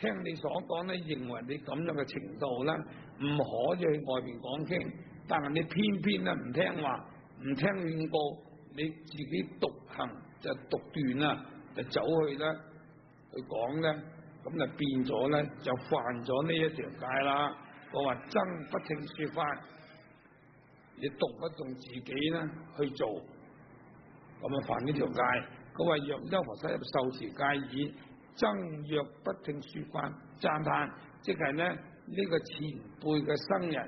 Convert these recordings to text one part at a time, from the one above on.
聽你所講咧，認為你咁樣嘅程度咧，唔可以去外邊講經，但係你偏偏咧唔聽話，唔聽勸告，你自己獨行就獨斷啦，就走去咧去講咧，咁就變咗咧就犯咗呢一條戒啦。我話僧不聽說法，你動不動自己咧去做，咁啊犯呢條戒。佢話若優婆塞受持戒已，僧若不聽說法讚歎，即係咧呢個前輩嘅僧人、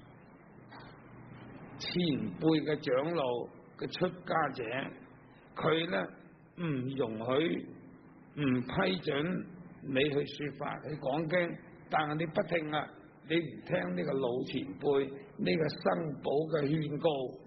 前輩嘅長老嘅出家者，佢咧唔容許、唔批准你去說法、去講經，但係你不聽啊，你唔聽呢個老前輩、呢個僧寶嘅勸告，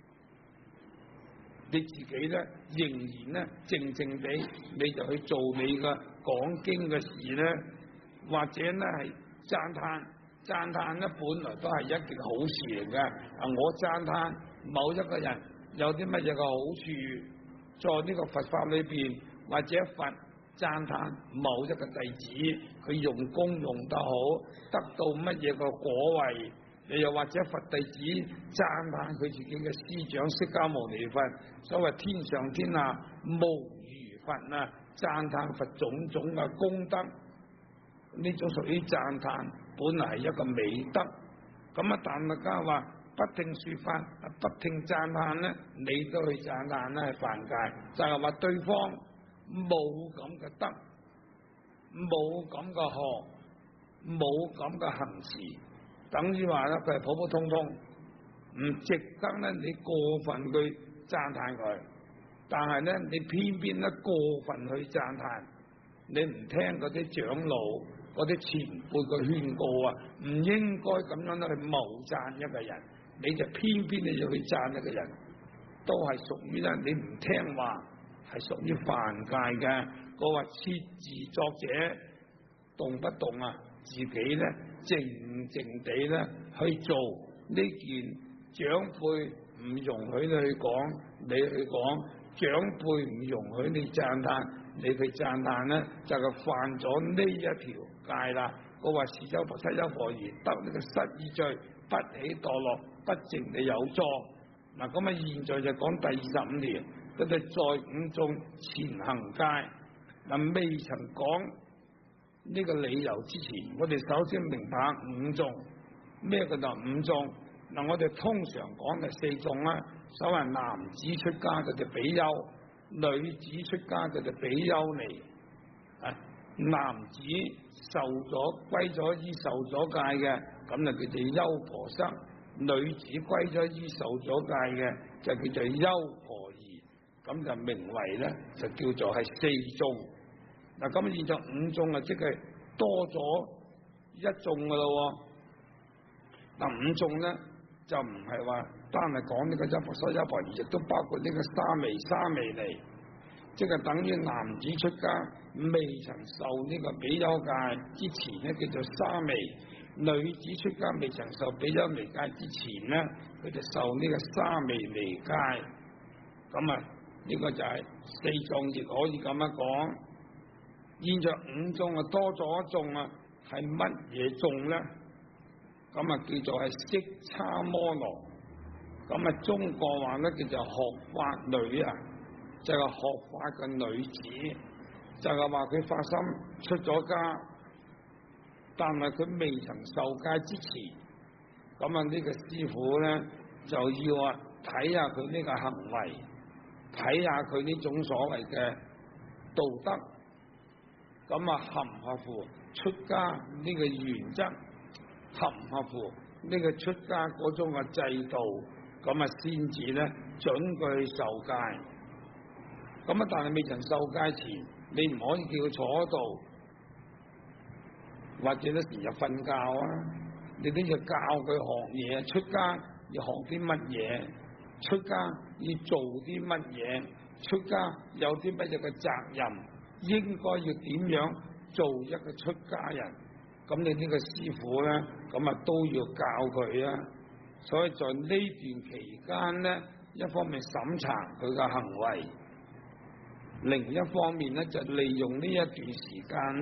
你自己咧仍然咧靜靜地，你就去做你嘅講經嘅事咧，或者咧係讚歎咧，本來都係一件好事嚟嘅。啊，我讚歎某一個人有啲乜嘢嘅好處，在呢個佛法裏邊，或者佛讚歎某一個弟子，佢用功用得好，得到乜嘢個果位。你又或者佛弟子讚歎佢自己嘅師長釋迦牟尼佛，所謂天上天下無如佛啊，讚歎佛種種嘅功德，呢種屬於讚歎，本來係一個美德。咁啊，但係家話不聽說法，不聽讚歎咧，你都去讚歎咧係犯戒，就係話對方冇咁嘅德，冇咁嘅學，冇咁嘅行持。等於話咧，佢係普普通通，唔值得咧你過分去讚歎佢。但係咧，你偏偏咧過分去讚歎，你唔聽嗰啲長老、嗰啲前輩嘅勸告啊，唔應該咁樣咧去謬讚一個人，你就偏偏你要去讚一個人，都係屬於咧你唔聽話，係屬於犯戒嘅。我話設自作者，動不動啊，自己咧靜靜地咧去做呢件長輩唔容許你去講，你去講，長輩唔容許你讚歎，你去讚歎咧就係犯咗呢一條戒啦。我話是優婆塞優婆夷得呢個失意罪，不起墮落，不淨你有錯。嗱，咁啊，現在就講第25條，佢哋在五眾前行戒。嗱，未曾講呢個理由之前，我哋首先明白五眾咩叫做五眾。嗱，我哋通常講係四眾啦，所謂男子出家嘅就比丘，女子出家嘅就比丘尼。啊，男子受咗歸咗依受咗戒嘅，咁就叫做優婆塞；女子歸咗依受咗戒嘅，就叫做優婆夷。咁就名為咧，就叫做係四眾。嗱，咁現在五眾啊，即係多咗一眾噶咯。嗱，五眾咧就唔係話單係講呢個優婆塞優婆夷，亦都包括呢個沙彌沙彌尼，即係等於男子出家未曾受呢個比丘戒之前咧叫做沙彌，女子出家未曾受比丘尼戒之前咧，佢就受呢個沙彌尼戒。咁啊，呢個就係四眾，亦可以咁樣講。現在五眾啊，多咗一眾啊，係乜嘢眾咧？咁啊，叫做係色叉摩羅。咁啊，中國話咧叫做學法女啊，就係學法嘅女子，就係話佢發心出咗家，但係佢未曾受戒之前，咁啊呢個師傅咧就要啊睇下佢呢個行為，睇下佢呢種所謂嘅道德。咁啊，合唔合乎出家呢個原則，合唔合乎呢個出家嗰種嘅制度，咁啊先至咧准佢去受戒。咁啊，但係未曾受戒前，你唔可以叫佢坐喺度，或者咧成日瞓覺啊！你都要教佢學嘢，出家要學啲乜嘢，出家要做啲乜嘢，出家有啲乜嘢嘅責任。應該要點樣做一個出家人？咁你呢個師傅咧，咁啊都要教佢啊。所以在呢段期間咧，一方面審查佢嘅行為，另一方面咧就利用呢一段時間咧，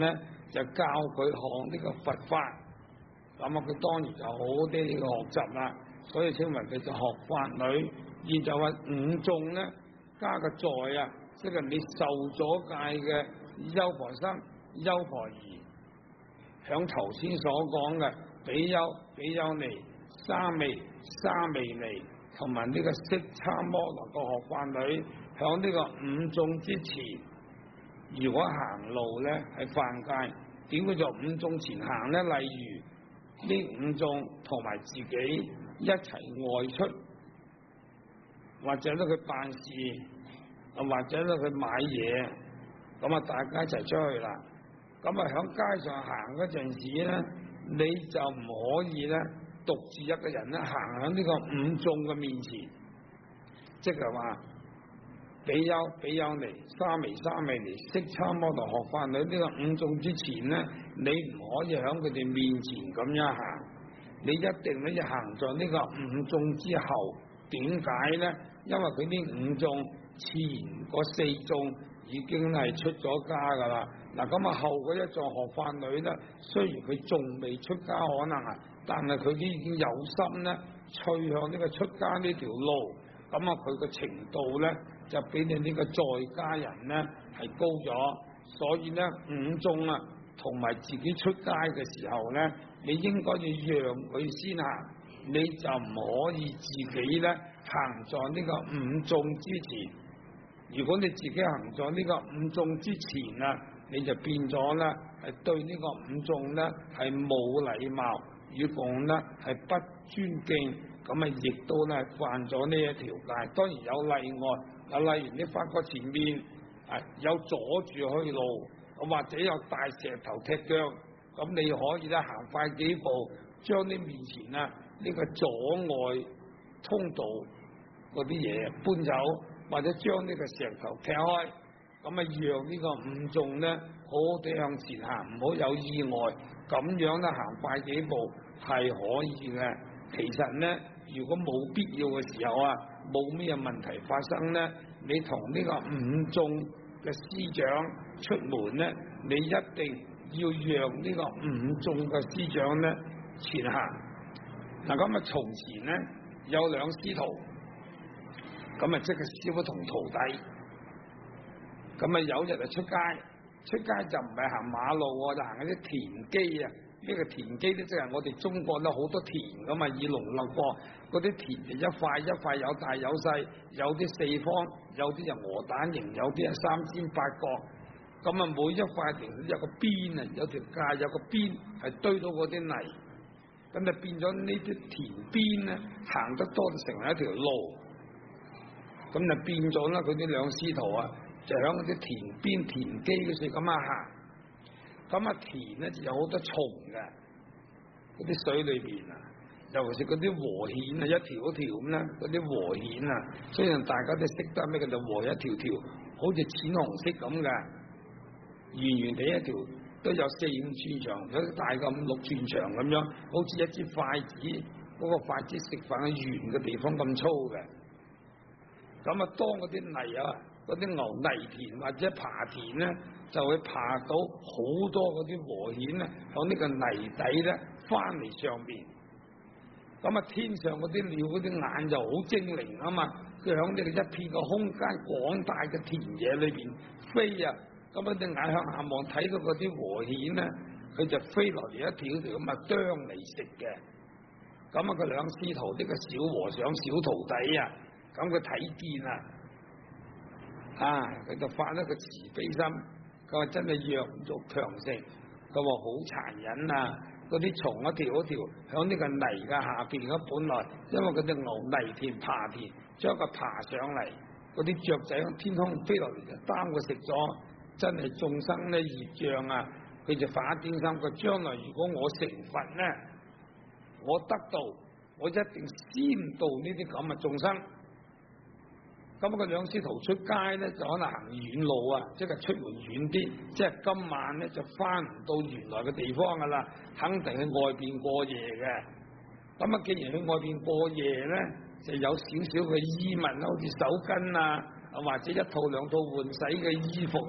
就教佢學呢個佛法。咁啊，佢當然就好啲呢個學習啦，所以稱為佢就學法女。現就話五眾咧，加個在啊，即係你受咗戒嘅優婆塞、優婆夷，響頭先所講嘅比丘、比丘尼、沙彌、沙彌尼，同埋呢個色差摩羅個學法女，響呢個五眾之前，如果行路咧係犯戒，點叫做五眾前行咧？例如呢五眾同埋自己一齊外出，或者咧佢辦事，或者咧佢買嘢，咁啊大家一齊出去啦。咁啊響街上行嗰陣時咧，你就唔可以咧獨自一個人咧行響呢個五眾嘅面前，即係話比丘、比丘尼、沙彌、沙彌尼、色差摩羅學法女呢個五眾之前咧，你唔可以響佢哋面前咁樣行，你一定咧要行在呢個五眾之後。點解咧？因為佢呢五眾前嗰四眾已經係出咗家噶啦。嗱，咁啊後嗰一眾學法女咧，雖然佢仲未出家可能啊，但係佢都已經有心咧，趨向呢個出家呢條路。咁啊，佢個程度咧就比你呢個在家人咧係高咗。所以咧五眾啊，同埋自己出家嘅時候咧，你應該要讓佢先行。你就唔可以自己咧行在呢個五眾之前。如果你自己行在呢個五眾之前啊，你就變咗咧係對呢個五眾咧係冇禮貌，與共咧係不尊敬，咁啊亦都咧犯咗呢一條戒。當然有例外，例如你發覺前面有阻住去路，或者有大石頭踢腳，咁你可以咧行快幾步，將你面前啊呢個阻礙通道嗰啲嘢搬走，或者將呢個石頭踢開，咁啊讓呢個五眾咧好好地向前行，唔好有意外，咁樣咧行快幾步係可以嘅。其實咧，如果冇必要嘅時候啊，冇咩問題發生咧，你同呢個五眾嘅師長出門咧，你一定要讓呢個五眾嘅師長咧前行。嗱，咁啊，從前咧有兩師徒，咁啊即係師傅同徒弟，咁啊有日就出街就唔係行馬路，就行嗰啲田基啊。呢個田基咧即係我哋中國咧好多田咁啊，以農立國，嗰啲田就一塊一塊，有大有細，有啲四方，有啲就鵝蛋形，有啲係三尖八角。咁啊每一塊田都有個邊啊，有條界，有個邊係堆到嗰啲泥。咁就變咗呢啲田邊咧，行得多就成為一條路。咁就變咗啦，佢啲兩師徒啊，就喺嗰啲田邊田基嗰時咁啊行。咁啊田咧就有好多蟲嘅，嗰啲水裏邊啊，尤其是嗰啲禾莧啊，一條一條咁啦，嗰啲禾莧啊，雖然大家都識得咩叫做禾，一條條，好似淺紅色咁嘅，圓圓地一條。都有4、5寸長，有啲大嘅5、6寸長咁樣，好似一支筷子，嗰個筷子食飯嘅圓嘅地方咁粗嘅。咁啊，當嗰啲泥啊，嗰啲牛泥田或者耙田咧，就會耙到好多嗰啲禾莧咧，響呢個泥底咧翻嚟上邊。咁啊，天上嗰啲鳥嗰啲眼就好精靈啊嘛，佢響呢個一片嘅空間廣大嘅田野裏邊飛啊。咁啊！隻眼向下望，睇到嗰啲禾莧咧，佢就飛落嚟一條條咁啊，啄嚟食嘅。咁啊，佢兩師徒呢個小和尚、小徒弟啊，咁佢睇見啊，佢就發一個慈悲心。佢話真係弱肉強食，佢話好殘忍啊！嗰啲蟲一條一條響呢個泥嘅下邊，本來因為嗰隻牛泥田耙田，將佢爬上嚟，嗰啲雀仔響天空飛落嚟就擔佢食咗。真係眾生咧業障啊！佢就發一點心，佢將來如果我成佛咧，我得道，我一定先度呢啲咁嘅眾生。咁個兩師徒出街咧，就可能行遠路啊，即係出門遠啲，即係今晚咧就翻唔到原來嘅地方噶啦，肯定去外邊過夜嘅。咁啊，既然去外邊過夜咧，就有少少嘅衣物，好似手巾啊，或者1套2套換洗嘅衣服啊。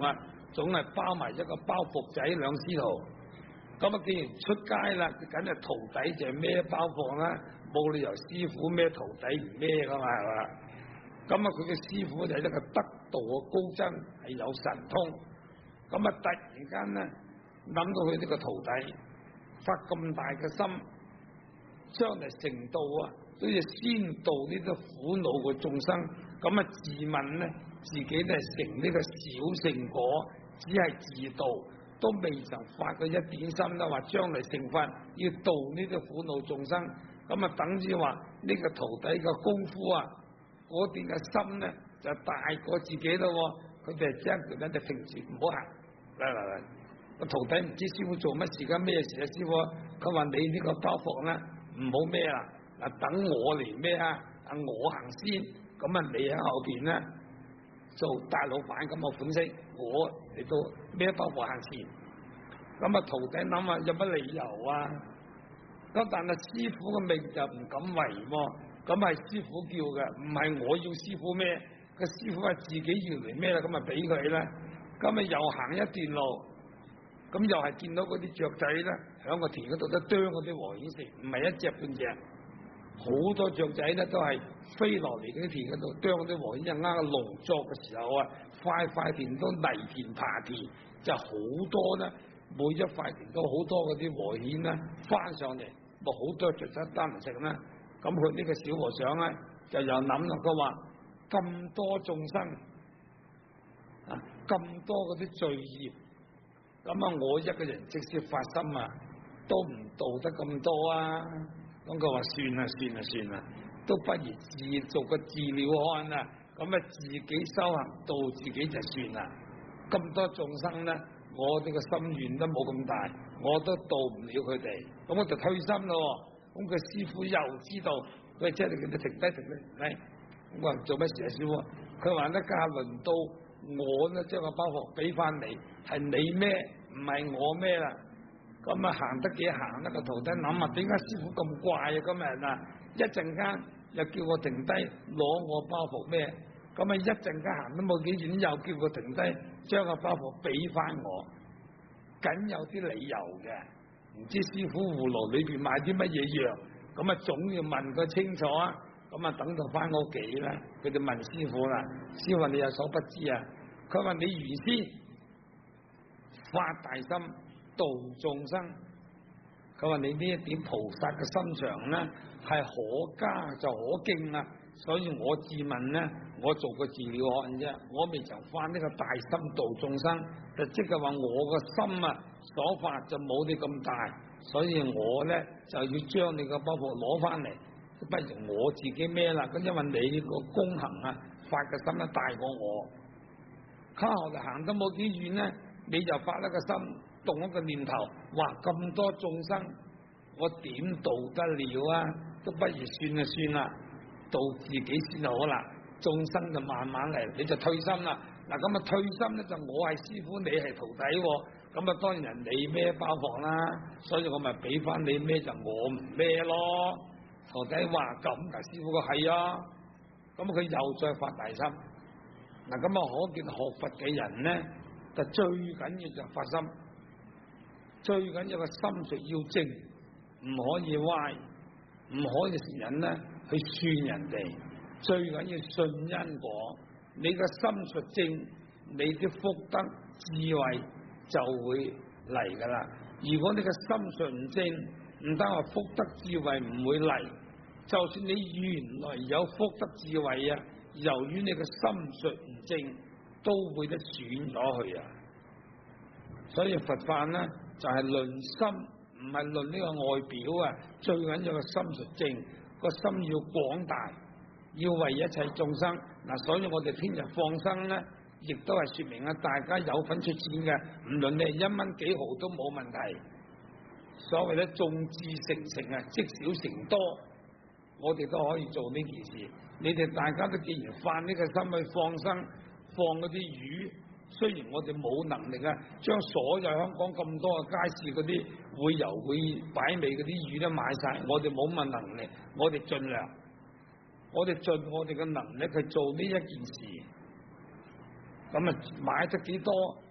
總係包埋一個包袱仔兩師徒。咁啊，既然出街啦，梗係徒弟就孭包袱啦，冇理由師傅孭徒弟唔孭噶嘛，係嘛？咁啊，佢嘅師傅就係一個得道嘅高僧，係有神通。咁啊，突然間咧諗到佢呢個徒弟發咁大嘅心，將來成道啊，都要先度呢啲苦惱嘅眾生。咁啊，自問咧自己咧成呢個小聖果，只係自度，都未曾發過一點心啦，話將來成佛要度呢啲苦惱眾生。咁啊，等於話呢個徒弟嘅功夫啊，嗰段嘅心咧就大過自己咯。佢哋即刻咧就停住唔好行。嚟，個徒弟唔知師傅做乜事㗎，咩事啊？師傅佢話你呢個包袱咧唔好孭啦，嗱等我嚟孭啊，我行先，咁啊你喺後邊咧做大老闆咁嘅款式，我嚟到孭包袱行前。咁啊徒弟諗下有乜理由啊？咁但係師傅嘅命就唔敢違喎，咁係師傅叫嘅，唔係我要師傅孭，個師傅話自己要嚟孭啦，咁啊俾佢啦。咁啊又行一段路，咁又係見到嗰啲雀仔咧，響個田嗰度都啄嗰啲禾稈食，唔係一隻半隻，好多雀仔咧都係飛落嚟嗰啲田嗰度啄嗰啲禾稈，啱個農作嘅時候啊，塊田都泥田耙田，就好多咧，每一塊田都好多嗰啲禾稈咧翻上嚟，咪好多雀仔單嚟食啦。咁佢呢個小和尚咧就又諗啦，佢話咁多眾生。咁多嗰啲罪業，咁啊我一個人即使發心啊，都唔度得咁多啊。咁佢話算啦，都不如自做個自了漢啦。咁啊自己修行度自己就算啦。咁多眾生咧，我哋個心願都冇咁大，我都度唔了佢哋，咁我就退心咯。咁佢師傅又知道，佢即係叫佢停低。咁我話做乜事啊師傅？佢話咧家下輪到。我咧將個包袱俾翻你，係你孭，唔係我孭啦。咁啊行得幾行得個徒弟諗下，點解師傅咁怪啊？今日啊，一陣間又叫我停低攞我包袱孭，咁啊一陣間行都冇幾遠，又叫我停低將個包袱俾翻我，梗有啲理由嘅。唔知師傅葫蘆裏邊買啲乜嘢藥，咁啊總要問佢清楚啊。咁啊，等到翻屋企啦，佢就問師傅啦。師傅話你有所不知啊，佢話你原先發大心度眾生，佢話你呢一點菩薩嘅心腸咧係可嘉就可敬啊。所以我自問咧，我做個自了漢啫，我未曾發呢個大心度眾生，就即係話我個心啊所發就冇你咁大，所以我咧就要將你個包袱攞翻嚟。不如我自己孭啦，咁因為你個功行啊，發嘅心咧大過我，靠後嚟行得冇幾遠咧，你就發一個心，動一個念頭，哇咁多眾生，我點度得了啊？都不如算啦，度自己先好啦，眾生就慢慢嚟，你就退心啦。嗱咁啊退心咧就我係師傅，你係徒弟，咁啊當然人你孭包袱啦，所以我咪俾翻你孭，就我唔孭咯。徒弟話咁，師傅個係啊，咁佢又再發大心。嗱咁啊，可見學佛嘅人咧，就最緊要就發心，最緊要個心術要正，唔可以歪，唔可以成人咧去算人哋，最緊要信因果。你個心術正，你啲福德智慧就會嚟噶啦。如果你個心術唔正，唔單話福德智慧唔會嚟，就算你原來有福德智慧啊，由於你個心術唔正，都會得損咗去啊。所以佛法咧就係論心，唔係論呢個外表啊。最緊要個心術正，個心要廣大，要為一切眾生。嗱，所以我哋聽日放生咧，亦都係說明啊，大家有份出錢嘅，唔論你係1蚊幾毫都冇問題。所謂咧眾志成城啊，積少成多，我哋都可以做呢件事。你哋大家都既然發呢個心去放生，放嗰啲魚，雖然我哋冇能力啊，將所有香港咁多嘅街市嗰啲會游會擺尾嗰啲魚都買晒，我哋冇乜能力，我哋盡量，我哋盡我哋嘅能力去做呢一件事。咁啊買得幾多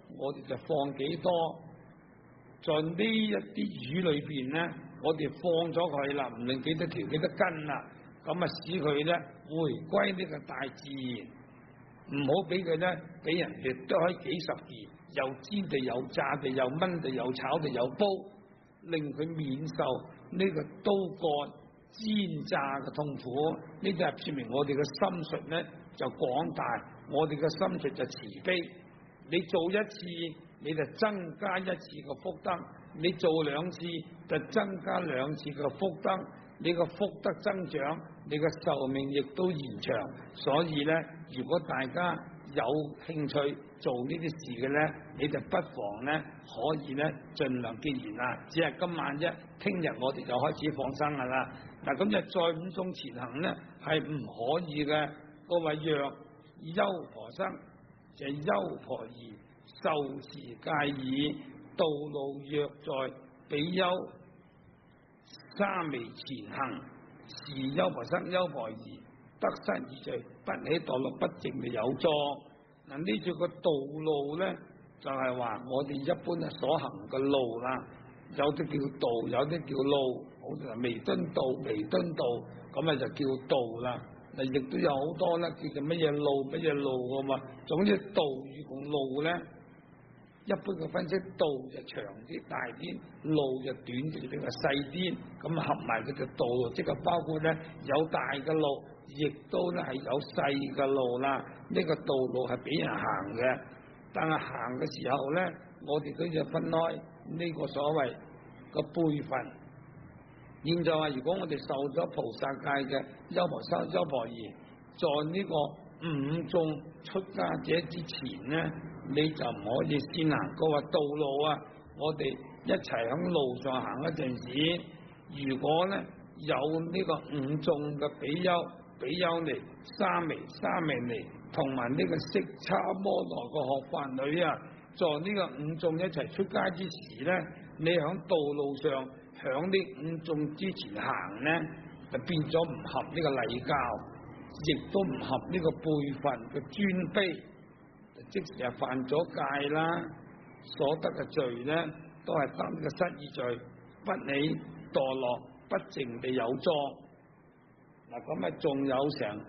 我哋就放幾多，在呢一啲魚裏邊咧，我哋放咗佢啦，唔論幾多條幾多斤啦，咁啊使佢咧回歸呢個大自然，唔好俾佢咧俾人哋剁開幾十件，又煎地又炸地又燜地又炒地又煲，令佢免受呢個刀割煎炸嘅痛苦。呢啲係説明我哋嘅心術咧就廣大，我哋嘅心術就慈悲。你做一次你就增加一次嘅福德，你做兩次就增加兩次嘅福德，你個福德增長，你嘅壽命亦都延長。所以咧，如果大家有興趣做呢啲事嘅咧，你就不妨咧可以咧盡量結緣啦。只係今晚啫，聽日我哋就開始放生噶啦。嗱，咁就再五種前行咧係唔可以嘅。各位若優婆生，就係優婆夷，受持戒已，道路若在比丘沙彌前行，是優婆生優婆夷，得失二罪，不起墮落，不淨地有作。嗱，呢條個道路咧，就係話我哋一般所行嘅路啦，有啲叫道，有啲叫路，好似係微敦道、微敦道，咁啊就叫道啦。嗱，亦都有好多咧，叫做乜嘢路、乜嘢路噶嘛。總之道與同路咧，一般嘅分析，道就長啲、大啲，路就短啲、比較細啲，咁合埋佢就道路，即係包括咧有大嘅路，亦都咧係有細嘅路啦。呢個道路係俾人行嘅，但係行嘅時候咧，我哋都要分開呢個所謂個輩分。現在話，如果我哋受咗菩薩戒嘅優婆塞、優婆夷，在呢個五眾出家者之前咧，你就唔可以先行。佢話道路啊，我哋一齊喺路上行一陣時，如果咧有呢個五眾嘅比丘、比丘尼、沙彌、沙彌尼，同埋呢個色叉摩羅嘅學法女啊，在呢個五眾一齊出家之時咧，你喺道路上響呢五眾之前行咧，就變咗唔合呢個禮教，亦都唔合呢個輩分嘅尊卑，即使係犯咗戒啦，所得嘅罪咧都係得呢個失義罪，不起墮落，不淨地有作。嗱，咁啊仲有成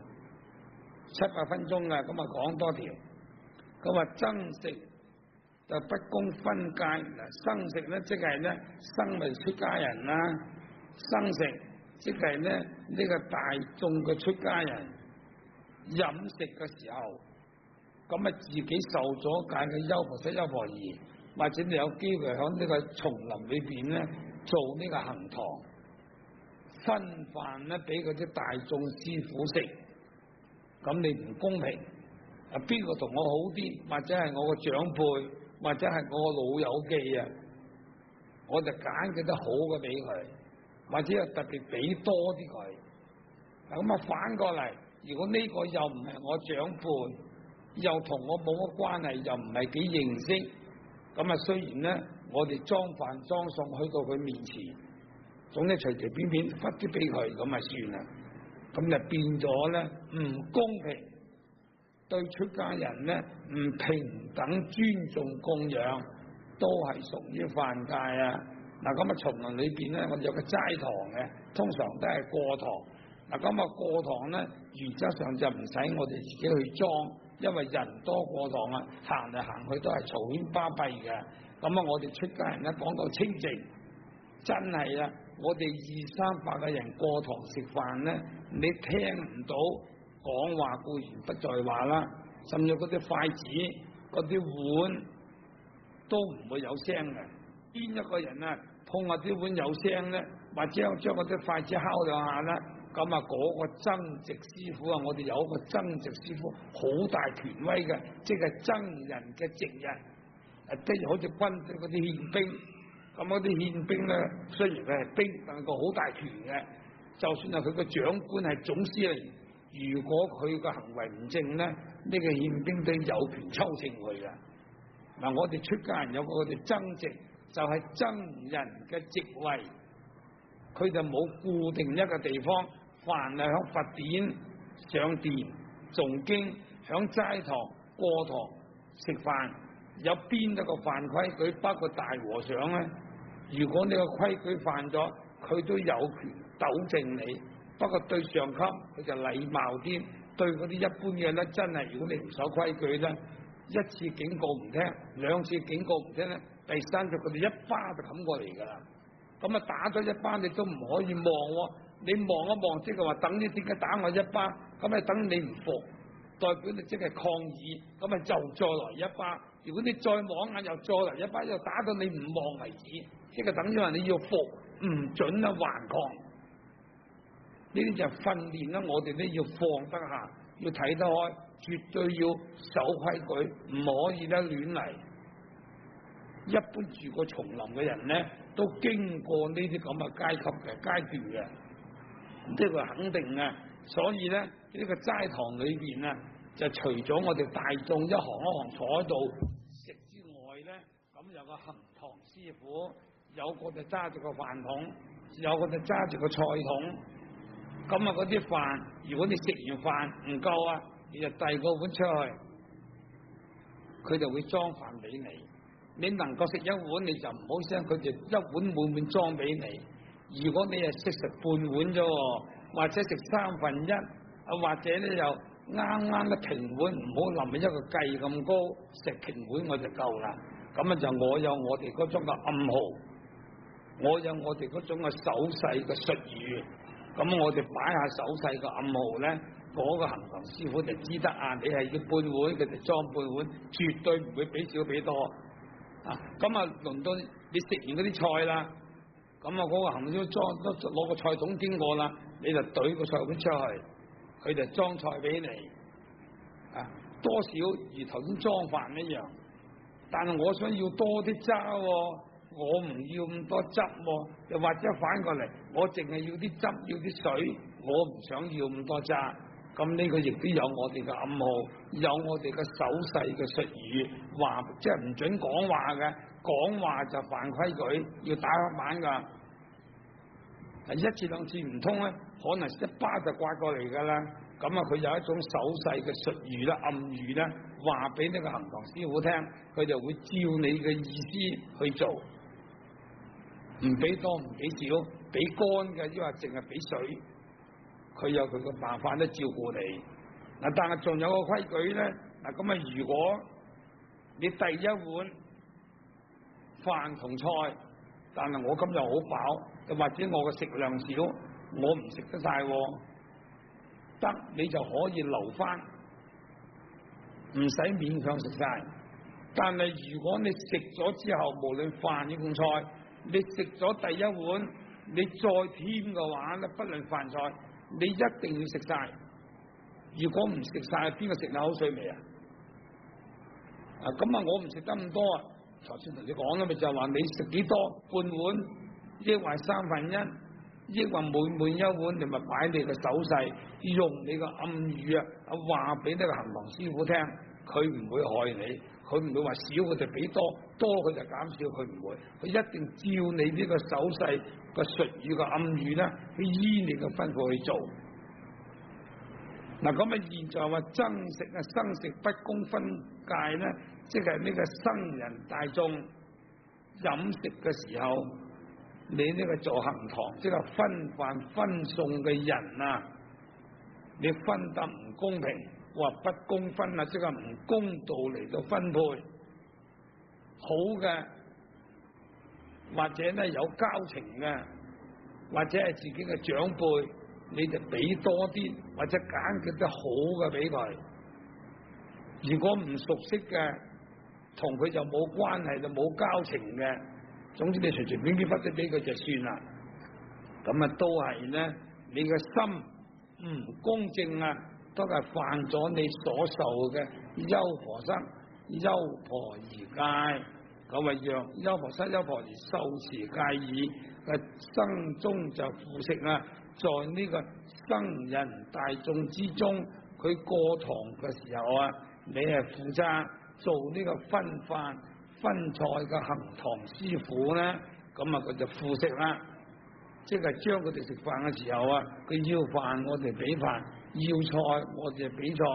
7-8分鐘嘅，咁啊講多條。咁啊僧食就不供分戒。嗱，僧食咧即係咧僧咪出家人啦，僧食即係咧呢個大眾嘅出家人飲食嘅時候，咁啊自己受咗戒嘅優婆塞、優婆夷，或者你有機會喺呢個叢林裏邊咧做呢個行堂，分飯咧俾嗰啲大眾師傅食，咁你唔公平。啊，邊個同我好啲，或者係我個長輩，或者係我個老友記啊，我就揀幾多好嘅俾佢，或者係特別俾多啲佢。咁啊反過嚟，如果呢個又唔係我長輩，又同我冇乜關係，又唔係幾認識，咁啊雖然咧我哋裝飯裝餸去到佢面前，總之隨隨便便忽啲俾佢，咁啊算啦，咁就變咗咧唔公平。對出家人咧唔平等尊重供養，都係屬於犯戒啊！嗱，咁啊叢林裏邊咧，我哋有個齋堂嘅，通常都係過堂。嗱，咁啊過堂咧，原則上就唔使我哋自己去裝，因為人多過堂啊，行嚟行去都係嘈喧巴閉嘅。咁啊，我哋出家人咧講到清靜，真係啊！我哋200-300個人過堂食飯咧，你聽唔到。講話固然不在話啦，甚至嗰啲筷子、嗰啲碗都唔會有聲嘅。邊一個人啊碰下啲碗有聲咧，或者將嗰啲筷子敲兩下啦，咁啊嗰個僧值師傅啊，我哋有一個僧值師傅，好大權威嘅，即係僧人嘅值日，即係好似軍隊嗰啲憲兵，咁嗰啲憲兵咧，雖然佢係兵，但係個好大權嘅，就算係佢個長官係總司令。如果佢個行為唔正咧，呢個憲兵都有權抽秤佢嘅。嗱，我哋出家人有個我哋僧值，就係僧人嘅職位，佢就冇固定一個地方，凡係響佛典上殿誦經，響齋堂過堂食飯， 有邊一個犯規矩，包括大和尚咧，如果你個規矩犯咗，佢都有權糾正你。不過對上級佢就禮貌啲，對嗰啲一般嘅咧，真係如果你唔守規矩咧，一次警告唔聽，兩次警告唔聽咧，第三次佢哋一巴就冚過嚟㗎啦。咁啊打咗一巴你都唔可以望喎，你望一望即係話等你點解打我一巴，咁啊等你唔服，代表你即係抗議，咁啊就再來一巴。如果你再望眼又再嚟一巴，又打到你唔望為止，即係等於話你要服，唔准啊頑抗。呢啲就係訓練啦，我哋咧要放得下，要睇得開，絕對要守規矩，唔可以咧亂嚟。一般住過叢林嘅人咧，都經過呢啲咁嘅階級嘅階段嘅，呢個肯定嘅。所以咧呢個齋堂裏邊啊，就除咗我哋大眾一行一行坐喺度食之外咧，咁有個行堂師傅，有個就揸住個飯桶，有個就揸住個菜桶。咁啊嗰啲飯，如果你食完飯唔夠啊，你就遞個碗出去，佢就會裝飯俾你。你能夠食一碗，你就唔好聲，佢就一碗滿滿裝俾你。如果你係識食半碗啫，或者食1/3，啊或者咧又啱啱嘅平碗，唔好淋一個計咁高，食平碗我就夠啦。咁啊就我有我哋嗰種嘅暗號，我有我哋嗰種嘅手勢嘅術語。咁我哋擺下手勢嘅暗號咧，嗰個行堂師傅就知得啊！你係要半碗，佢就裝半碗，絕對唔會俾少俾多啊！咁啊，輪到你食完嗰啲菜啦，咁啊嗰個行堂師傅都攞個菜桶經過啦，你就懟個菜桶出去，佢就裝菜俾你啊！多少如頭先裝飯一樣，但係我想要多啲渣喎。我唔要咁多汁喎，又或者反過嚟，我淨係要啲汁，要啲水，我唔想要咁多渣。咁呢個亦都有我哋嘅暗號，有我哋嘅手勢嘅術語，話即係唔准講話嘅，講話就犯規矩，要打黑板噶。一次兩次唔通咧，可能一巴就刮過嚟噶啦。咁啊，佢有一種手勢嘅術語啦、暗語啦，話俾呢個行堂師傅聽，佢就會照你嘅意思去做。唔俾多唔俾少，俾乾嘅，抑或淨係俾水，佢有佢個辦法咧照顧你。嗱，但係仲有個規矩咧，嗱咁啊，如果你第一碗飯同菜，但係我今日好飽，又或者我嘅食量少，我唔食得晒，得你就可以留翻，唔使勉強食晒。但係如果你食咗之後，無論飯與餸菜，你食咗第一碗，你再添嘅話咧，不論飯菜，你一定要食晒。如果唔食晒，邊個食得口水味啊？啊咁啊，我唔食得咁多啊。頭先同你講啦，咪就係話你食幾多半碗，抑或1/3，抑或滿一碗，你咪擺你嘅手勢，用你嘅暗語啊，話俾呢個行堂師傅聽，佢唔會害你。佢唔會話少佢就俾多，多佢就減少，佢唔會，佢一定照你呢個手勢個術語個暗語咧，去依你嘅吩咐去做。嗱咁啊，現在話僧食啊，生食不公分界咧，即係呢個僧人大眾飲食嘅時候，你呢個做行堂，即係分飯分餸嘅人啊，你分得唔公平。話不公分啊，即係唔公道嚟到分配，好嘅或者咧有交情嘅，或者係自己嘅長輩，你就俾多啲，或者揀佢啲好嘅俾佢。如果唔熟悉嘅，同佢就冇關係，就冇交情嘅，總之你隨隨便便分啲俾佢就算啦。咁啊都係咧，你嘅心唔公正啊！都係犯咗你所受嘅優婆塞、優婆夷戒，咁啊讓優婆塞、優婆夷受持戒已嘅生中就腐食啦。在呢個僧人大眾之中，佢過堂嘅時候啊，你係負責做呢個分飯分菜嘅行堂師傅咧，咁啊佢就腐食啦。即係將佢哋食飯嘅時候啊，佢要飯我哋俾飯，要菜我哋俾菜，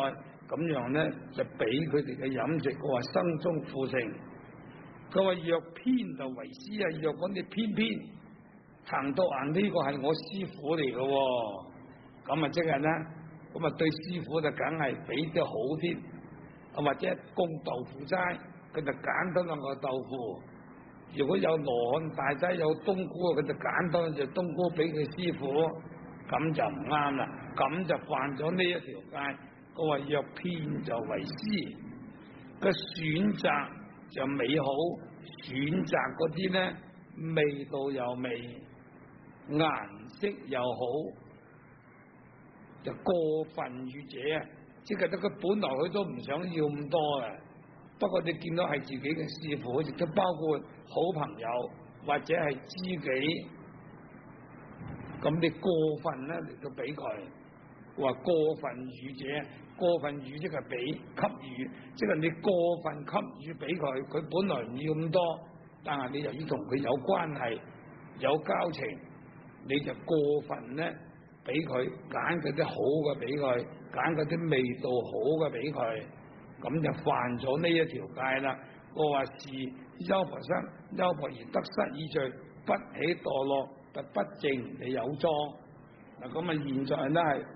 咁樣咧就俾佢哋嘅飲食。佢話生中腐成，佢話若偏就為師啊，若講你偏偏行到呢個係我師傅嚟嘅，咁啊即係咧，咁啊對師傅就梗係俾啲好啲，或者供豆腐齋，佢就揀多兩個豆腐。如果有羅漢大齋有冬菇，佢就揀多隻冬菇俾佢師傅，咁就唔啱啦，咁就犯咗呢一條戒。佢話若偏就為師，個選擇就美好，選擇嗰啲咧味道又美，顏色又好，就過分與者啊！即係得佢本來佢都唔想要咁多嘅，不過你見到係自己嘅師傅，亦都包括好朋友或者係知己，咁你過分咧嚟到俾佢，話過分與者，過分與即係俾給予，即係你過分給予俾佢，佢本來唔要咁多，但係你由於同佢有關係有交情，你就過分咧俾佢，揀嗰啲好嘅俾佢，揀嗰啲味道好嘅俾佢，咁就犯咗呢一條戒啦。我話是優婆塞，優婆夷得失意罪，不起墮落，特不正你有裝。嗱咁啊，現在咧係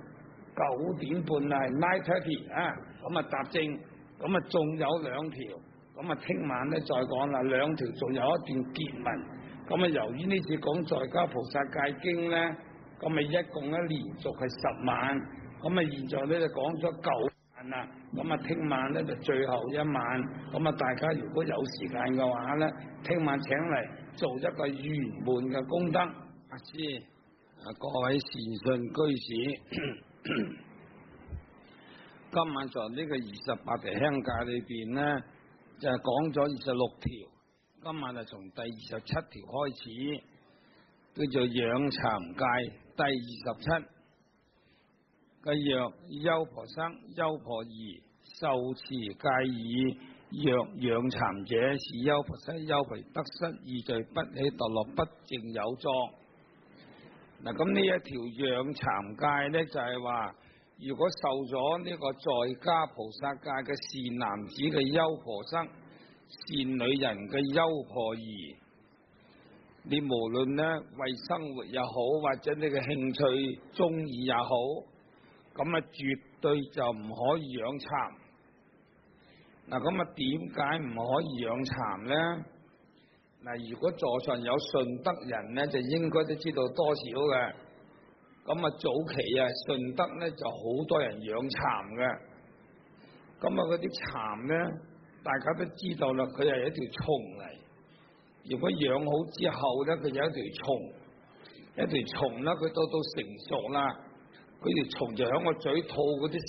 9:30啦，9:30啊，咁啊答正，咁啊仲有2條，咁啊聽晚咧再講啦，2條仲有一段結文。咁啊由於呢次講在家菩薩戒經咧，咁啊一共咧連續係10晚，咁啊現在咧就講咗9晚啦，咁啊聽晚咧就最後一晚，咁啊大家如果有時間嘅話咧，聽晚請嚟做一個圓滿嘅功德。阿師，各位善信居士，今晚在呢個28條香戒裏邊咧，就係講咗26條，今晚係從第27條開始，叫做養蠶戒第27。嘅若優婆塞、優婆夷受持戒已，若養蠶者，是優婆塞、優婆夷得失意罪，不起墮落，不正有莊。嗱，咁呢一條養蠶戒咧，就係話，如果受咗呢個在家菩薩戒嘅善男子嘅優婆塞、善女人嘅優婆夷，你無論咧為生活也好，或者你嘅興趣中意也好，咁啊絕對就唔可以養蠶。嗱，咁啊點解唔可以養蠶咧？嗱，如果座上有順德人咧，就應該都知道多少嘅。咁啊早期啊順德咧就好多人養蠶嘅。咁啊嗰啲蠶咧，大家都知道啦，佢係一條蟲嚟。如果養好之後咧，佢有一條蟲啦，佢到成熟啦，佢條蟲就響個嘴吐嗰啲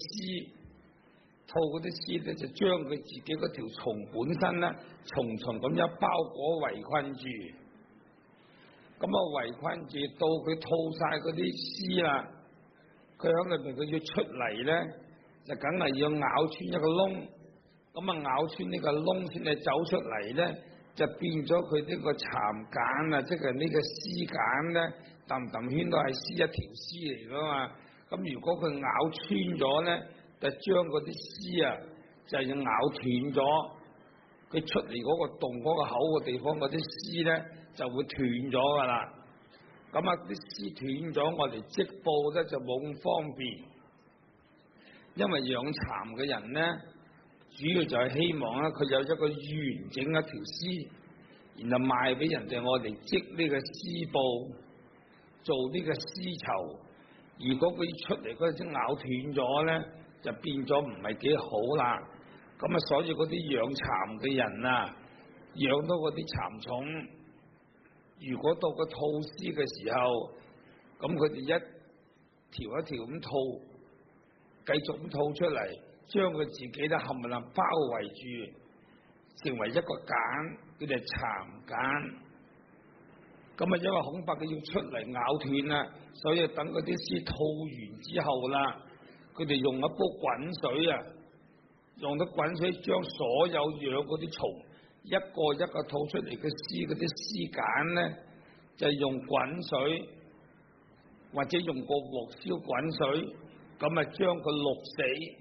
絲咧，就將佢自己嗰條蟲本身咧，重咁一包裹圍困住。咁啊圍困住到佢吐晒嗰啲絲啦，佢響裏邊佢要出嚟咧，就梗係要咬穿一個窿。咁啊咬穿呢個窿先至走出嚟咧，就變咗佢呢個蠶繭啊，即係呢個絲繭咧，氹圈都係絲一條絲嚟噶嘛。咁如果佢咬穿咗咧，就將嗰啲絲啊，就要咬斷咗，佢出嚟嗰個洞嗰個口嘅地方嗰啲絲咧，就會斷咗噶啦。咁啊啲絲斷咗，我哋織布咧就冇咁方便，因為養蠶嘅人咧，主要就係希望咧佢有一個完整一條絲，然後賣俾人哋，我哋織呢個絲布，做呢個絲綢。如果佢出嚟嗰陣咬斷咗咧，就變咗唔係幾好啦。咁啊，所以嗰啲養蠶嘅人啊，養到嗰啲蠶蟲，如果到個吐絲嘅時候，咁佢哋一條一條咁吐，繼續咁吐出嚟，將佢自己咧冚唪唥包圍住，成為一個繭，叫做蠶繭。咁啊，因為恐怕佢要出嚟咬斷啦，所以等嗰啲絲吐完之後啦，佢哋用一煲滾水啊，用到滾水將所有養嗰啲蟲一個一個吐出嚟嘅絲，嗰啲絲繭咧，就用滾水或者用個鑊燒滾水，咁啊將佢淥死，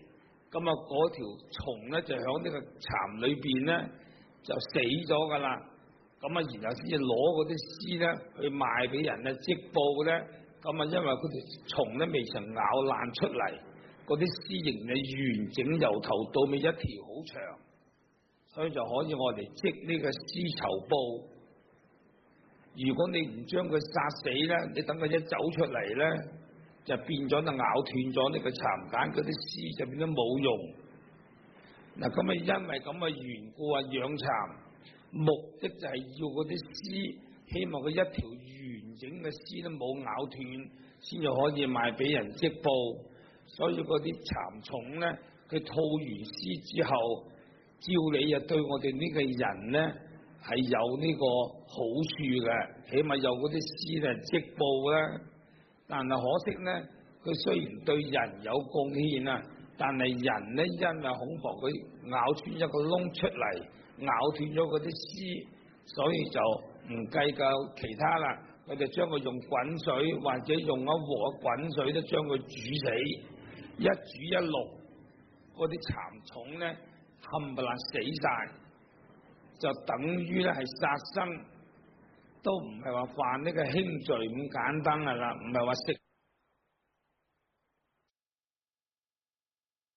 咁啊嗰條蟲咧就喺呢個蠶裏邊咧就死咗噶啦，咁啊然後先至攞嗰啲絲咧去賣俾人咧織布咧，咁啊因為嗰條蟲咧未曾咬爛出嚟，嗰啲絲仍係完整由頭到尾一條好長，所以就可以我哋織呢個絲綢布。如果你唔將佢殺死咧，你等佢一走出嚟咧，就變咗就咬斷咗呢個蠶繭，嗰啲絲就變咗冇用。嗱，咁啊因為咁嘅緣故啊，養蠶目的就係要嗰啲絲，希望佢一條完整嘅絲都冇咬斷，先至可以賣俾人織布。所以嗰啲蠶蟲咧，佢吐完絲之後，照理啊對我哋呢個人咧係有呢個好處嘅，起碼有嗰啲絲咧織布啦。但係可惜咧，佢雖然對人有貢獻啊，但係人咧因為恐防佢咬穿一個窿出嚟，咬斷咗嗰啲絲，所以就唔計較其他啦。佢哋將佢用滾水或者用一鑊滾水都將佢煮死，一煮一淥，嗰啲蠶蟲咧冚唪唥死晒，就等於咧係殺生，都唔係話犯呢個輕罪咁簡單噶啦，唔係話食。